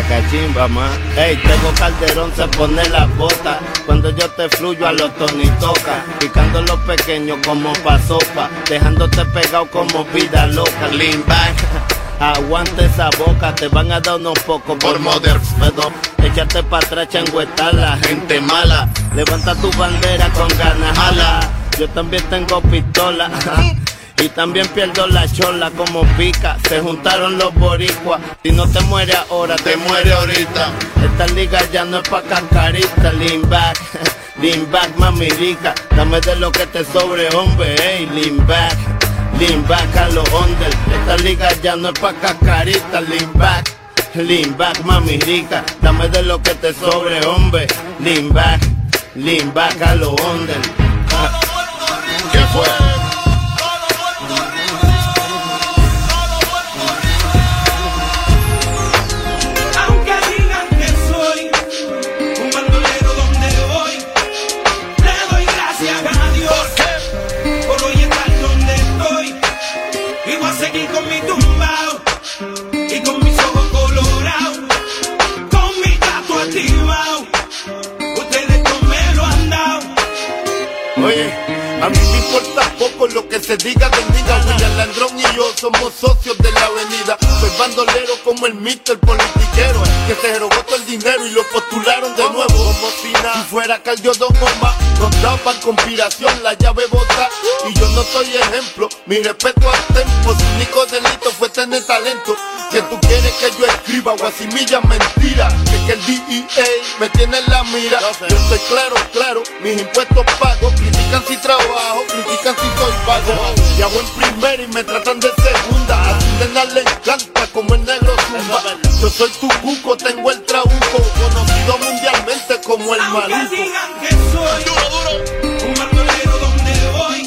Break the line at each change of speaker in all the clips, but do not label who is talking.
cachimba, ma. Ey, Tego Calderón se pone las botas cuando yo te fluyo a los Tony Toca, picando los pequeños como pa' sopa, dejándote pegado como vida loca. Lean back, aguante esa boca, te van a dar unos pocos por mother. Échate pa' atrás, changuetar la gente mala. Levanta tu bandera con ganas, jala. Yo también tengo pistola. Y también pierdo la chola como pica. Se juntaron los boricuas. Si no te muere ahora, te muere ahorita. Esta liga ya no es pa' cascarita. Lean back, mami rica. Dame de lo que te sobre, hombre. Ey, lean back a los under. Esta liga ya no es pa' cascarita. Lean back, mami rica. Dame de lo que te sobre, hombre. Lean back a los under. ¿Qué fue?
Seguir con mi tumbao y con mis ojos colorados, con mi gato activado. Ustedes no me lo han dado.
Oye, a mí me importa poco lo que se diga de diga. William Landrón y yo somos socios de la avenida. Soy bandolero como el Mr. Politiquero, que se robó todo el dinero y lo postularon de nuevo. Como si fuera Caldiodón Omar, nos daban conspiración, la llave bota. Y yo no soy ejemplo, mi respeto al tempo. Su único delito fue tener talento. Que tú quieres que yo escriba o asimilla mentira, que el DEA me tiene en la mira. Yo estoy claro, mis impuestos pago. Critican si trabajo, critican si soy vago. Y hago en primera y me tratan de segunda. A tu nena le encanta como el negro zumba. Yo soy tu cuco, tengo el trabuco, conocido mundialmente como el maluco.
Aunque digan que soy un bandolero donde voy,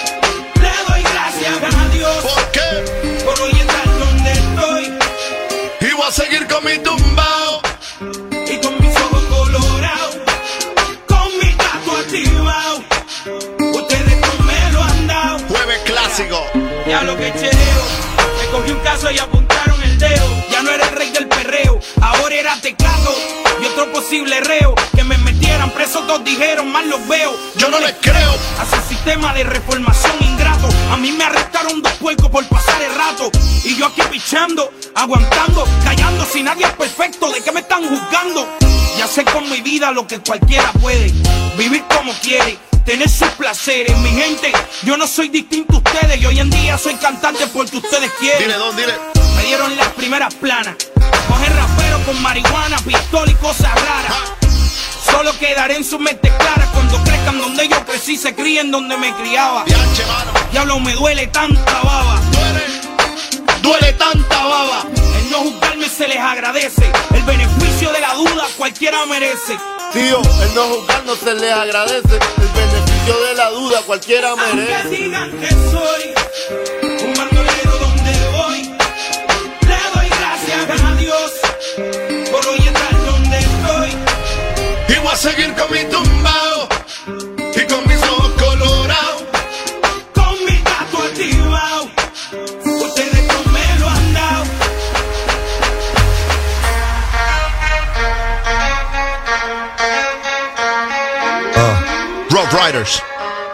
le doy gracias a Dios.
¿Por qué?
Por hoy estar donde estoy.
Y voy a seguir con mi tumbao
Y con mis ojos colorados, con mi gato activado. Ustedes no me lo han dado.
Jueves clásico.
Ya lo que chereo, me cogí un caso y apuntaron el dedo. Ya no era el rey del perreo, ahora era teclado y otro posible reo. Que me metieran preso, todos dijeron, mal los veo.
Yo no les creo.
Hace un sistema de reformación ingrato. A mí me arrestaron 2 puercos por pasar el rato. Y yo aquí pichando, aguantando, callando. Si nadie es perfecto, ¿de qué me están juzgando? Ya sé con mi vida lo que cualquiera puede. Vivir como quiere, tener sus placeres. Mi gente, yo no soy distinto a ustedes. Y hoy en día soy cantante porque ustedes quieren.
Dile, don, dile.
Me dieron las primeras planas. Coger rapero con marihuana, pistola y cosas raras. Solo quedaré en su mente clara cuando crezcan donde yo crecí, se críen donde me criaba. Diablo, me duele tanta baba. Duele tanta baba. El no juzgarme se les agradece. El beneficio de la duda cualquiera merece.
Tío, el no juzgarnos se les agradece. El beneficio de la duda cualquiera merece.
Aunque digan que soy un bandolero donde voy, le doy gracias a Dios por hoy estar donde estoy.
Y voy a seguir con mi tumbao y con mis ojos colorados,
con mi gato activado. Ustedes no me lo han dado.
Rough Riders.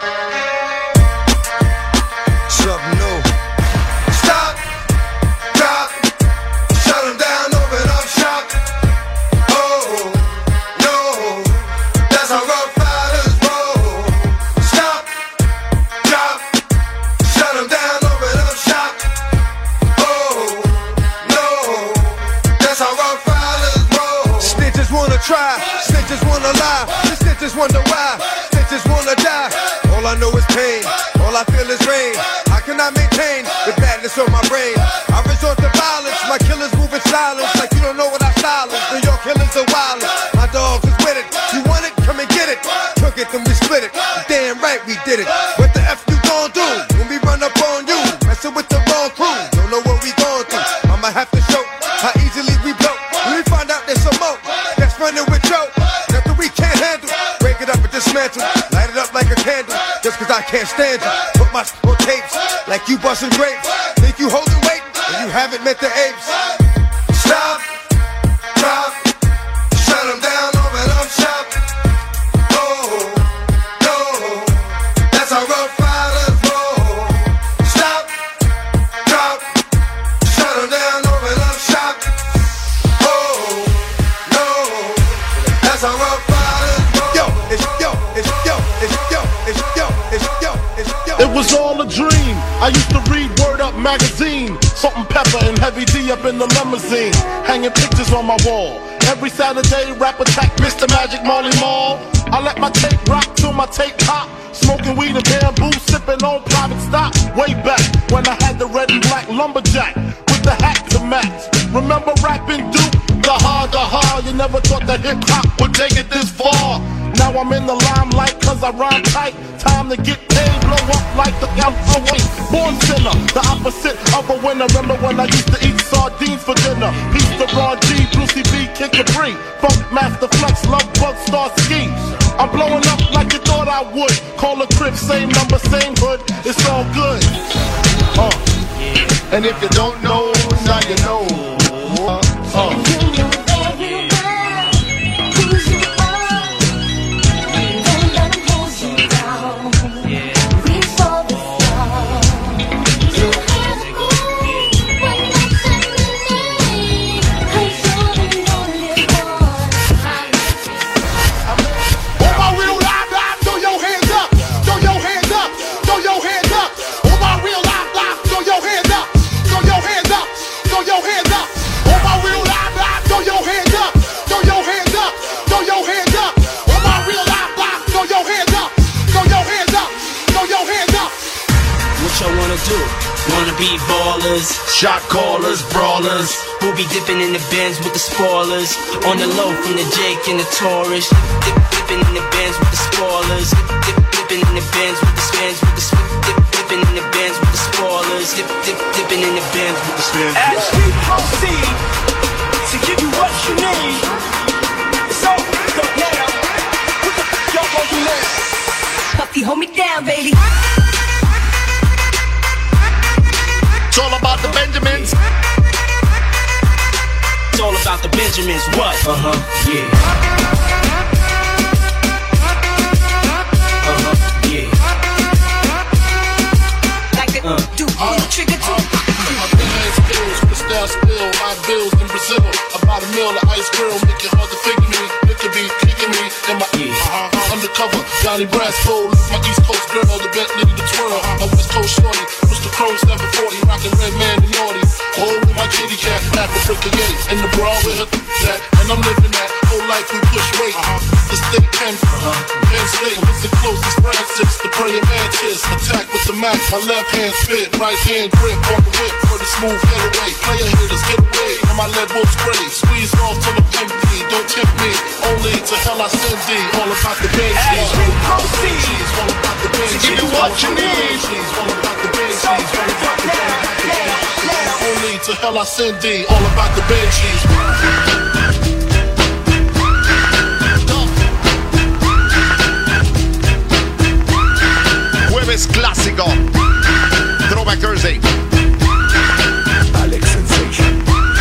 Something new. Stop, drop, shut them down, open up shop. Oh, no, that's how Rough Riders roll. Stop, drop, shut them down, open up shop. Oh, no, that's how Rough Riders roll. Snitches wanna try, snitches wanna lie, the snitches wonder why. Just wanna die. All I know is pain. All I feel is rain. How can I maintain the badness on my brain? I resort to violence. My killers move in silence. Like you don't know what I silence. New York killers are wild. My dogs is with it. You want it? Come and get it. Took it, then we split it. Damn right we did it. What the F you gon' do when we run up on you? Messing with the wrong crew. Don't know what we going through. I'ma have to show how easily we broke. When we find out there's some more that's running with Joe. Nothing we can't handle. Break it up and dismantle. Light it up like a candle. Just cause I can't stand you. Put my on tapes like you busting grapes. Think you holding weight and you haven't met the apes. Stop, drop.
It was all a dream. I used to read Word Up magazine. Salt-n-Pepa and Heavy D up in the limousine, hanging pictures on my wall. Every Saturday, rap attack, Mr. Magic Marley Marl. I let my tape rock till my tape pop. Smoking weed and bamboo, sipping on private stock. Way back when I had the red and black lumberjack with the hat to match. Remember rapping Duke? The hard, you never thought that hip-hop would take it this far. Now I'm in the limelight cause I rhyme tight. Time to get paid, blow up like the L.O.A. Born sinner, the opposite of a winner. Remember when I used to eat sardines for dinner? Peace to Ron G, Brucey B, Kid Capri, Funk Master Flex, Love Bug, Star Ski. I'm blowing up like you thought I would. Call a crib, same number, same hood. It's all good.
And if you don't know, now you know.
Wanna be ballers,
shot callers, brawlers,
who be dipping in the Benz with the spoilers. On the low from the Jake and the Taurus, dipping in the Benz with the spoilers, dipping in the Benz with the spins, with the dipping in the Benz with the spoilers, dipping in the Benz with the spins.
As we proceed to give you what you need, so don't let up. What the f*** y'all gon' do next?
Puffy, hold me down, baby.
It's all about the Benjamins.
It's all about the Benjamins, what? Yeah. Yeah.
Like a do trigger too.
My hands bills, crystal spill, my bills in Brazil. About a meal of ice grill, make it hard to figure me. It could be kicking me in my undercover. Johnny Brasco, my East Coast girl, the Bentley, the twirl. My West Coast shorty, Mr. Chrome 740, rockin' red man and naughty. Holding my kitty cat, Africa Yeti, in the bra with her that, and I'm living that whole life we push weight. The state Penn State, it's the closest Francis, the praying mantis. Attack with the Mac, my left hand spit, right hand grip on the whip for the smooth getaway. Player hitters get away, and my lead will spray. Squeeze off till I'm empty, don't tempt me. Only to hell I send thee. All about the Benjis.
As we proceed
All about the Benjis.
Give you what you need.
All about the Benjis. All about the Benjis. Only to hell I send thee. All about the Benjis.
Jueves clásico, Throwback Thursday.
Alex Sensation.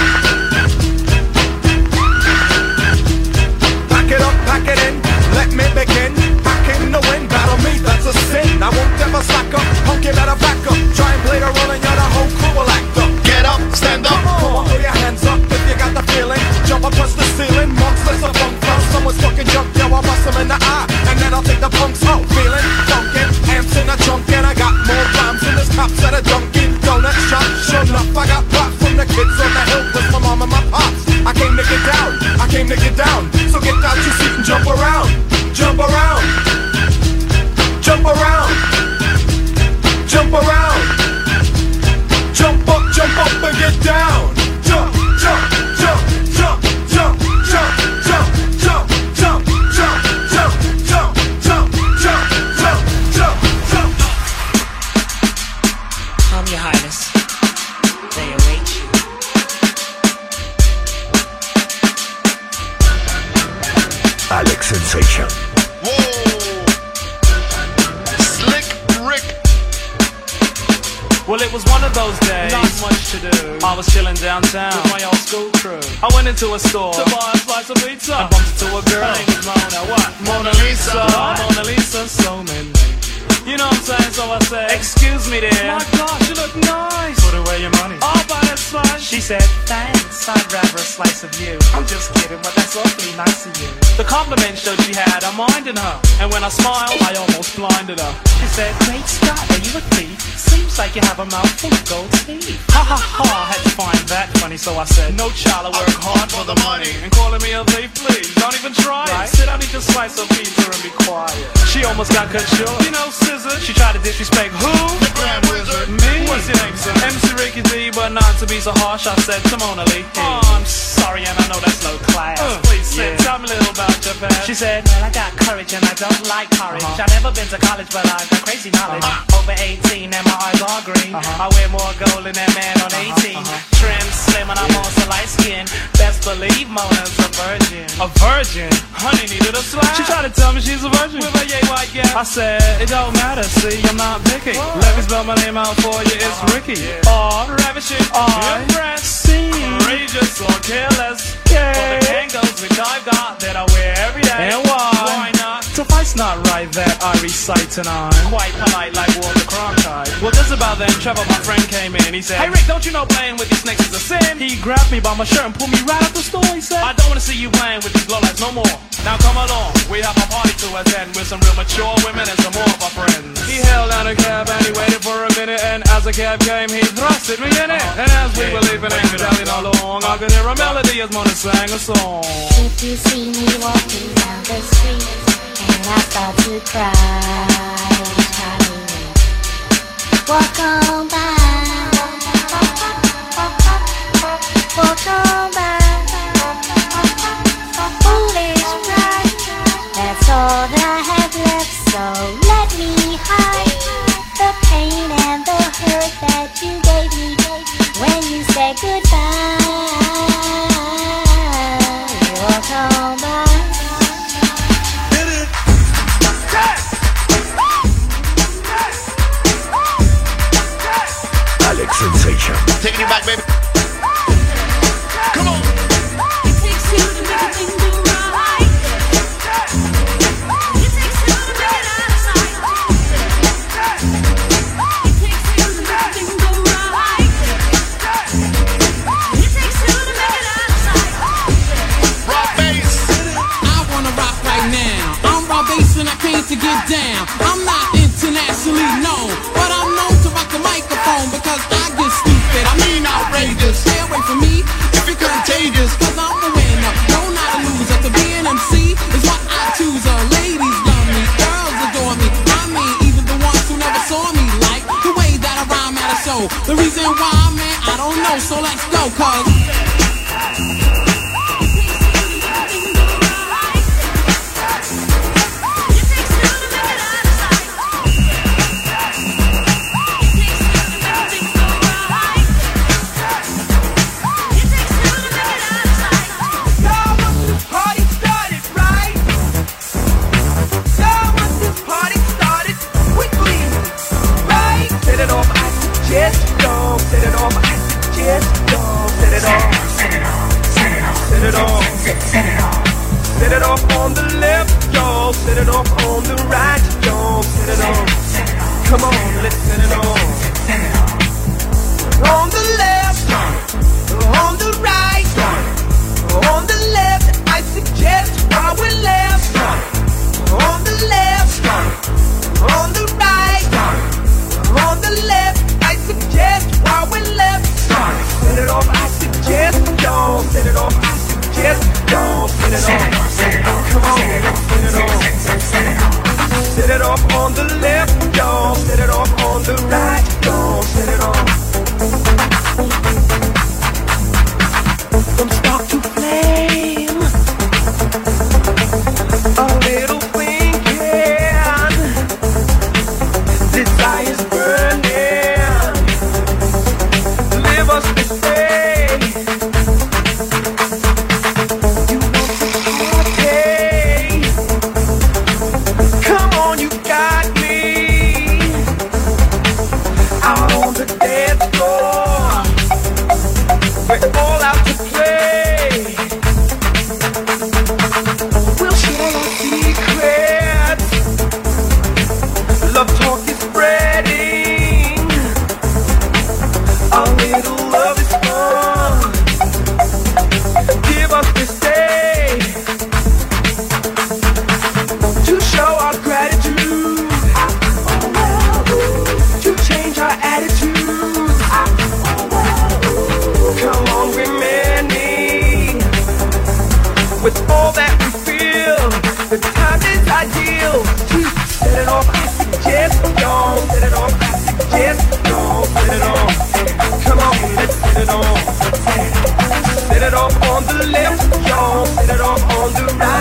Pack it up, pack it in, let me begin. Pack in the wind, battle me, that's a sin. I won't ever slack up, punk you better back up. Try and play the role and you're the whole crew will act up.
Get up, stand up.
Come on, throw your hands up if you got the feeling. Jump up, touch the ceiling, monks, let's a funk flow. Someone's fucking jump, yo, I'll bust them in the eye. And then I'll take the punks out, feeling funkin'. Amps in a trunk and I got more rhymes than this cops at a Dunkin' Donut shop. Sure enough, I got props from the kids on the hill with my mom and my pops. I came to get down, I came to get down. So get out your seat and jump around, jump around, jump around, jump around, jump up and get down. Jump, jump, jump, jump, jump, jump, jump, jump, jump, jump, jump, jump, jump, jump, jump, jump, jump.
Calm your highness. They await you.
Alex Sensation.
Whoa. Slick Rick.
Well, it was one of those days. Not much to do. I was chilling downtown with my old school crew. I went into a store to buy a slice of pizza and bumped into a girl. Her name was Mona. What? Mona Lisa. Mona Lisa, so many. You know what I'm saying? So I said, excuse me there. My gosh, you look nice. Put away your money. All by yourself. slice? She said, thanks, I'd rather a slice of you. I'm just kidding, but that's awfully nice of you. The compliment showed she had a mind in her, and when I smiled, I almost blinded her. She said, great Scott, are you a thief? Seems like you have a mouthful of gold teeth. Ha ha ha, I had to find that funny, so I said, no child, I work hard for the money. And calling me a thief, please, don't even try it. Sit down, eat your slice of pizza and be quiet. She almost got cut short. You know, Scissor, she tried to disrespect who?
The Grand Wizard.
Me? What's your name, sir? MC Ricky D, but not to be so harsh, I said Simona Lee. Oh, I'm sorry, and I know that's low class. Please sit, tell me a little about your past. She said, well, I got courage and I don't like courage. I've never been to college, but I've got crazy knowledge. Over 18 and my eyes are green. I wear more gold than that man on 18. Trim, slim, and I'm also light skin. Best believe Mona's a virgin. A virgin? Honey needed a slap. She tried to tell me she's a virgin with a yay white gap. I said, it don't matter, see, I'm not picky. Let me spell my name out for you, it's Ricky. Or ravishing, impressed, courageous or careless. For the tangos which I've got that I wear every day. And why? Why not? Suffice not right that I recite tonight. Quite polite like Walter Cronkite. Well, just about then, Trevor, my friend, came in. He said, hey Rick, don't you know playing with these snakes is a sin? He grabbed me by my shirt and pulled me right out the store. He said, I don't want to see you playing with these lowlights no more. Now come along, we have a party to attend with some real mature women and some more of our friends. He held down a cab and he waited for a minute, and as the cab came, he thrusted me in it. And as we were leaving and telling all along, I could hear a melody as Mona sang a song.
If you see me walking down the street and I start to cry, walk on by, walk on by. Foolish pride, that's all that I have left, so let me hide the pain and the hurt that you gave me when you said goodbye. Walk on by.
Alex Sensation.
Taking you back, baby. Come on.
It takes two to make a thing go right. It takes two to make it out of sight. It takes two to make a thing go right. It takes two to make it out of sight.
Raw bass.
I wanna rock right now. I'm Raw Bass and I came to get down. I'm not internationally known, but I'm known to rock the microphone because I get stupid. I mean outrageous. Stay away from me if you're contagious, cause I'm a winner, no not a loser. To be an MC is what I choose. Ladies love me, girls adore me. I mean even the ones who never saw me like the way that I rhyme at a show. The reason why, man, I don't know, so let's go, cause
set it off on the left, y'all. Set it off on the right, y'all. Set it off. Come on, let's set it off. On the left, on the right, on the left. I suggest while we're left. On the left, on the right, on the left. I suggest while we're left. Set it off. I suggest, y'all. Set it off. Yes, y'all, set it off. Come on, set it off. Set it off on the left, y'all. Set it off on the right.
set it on. Come on, let's set it on. Set it off on the left, y'all. Set it off on the right.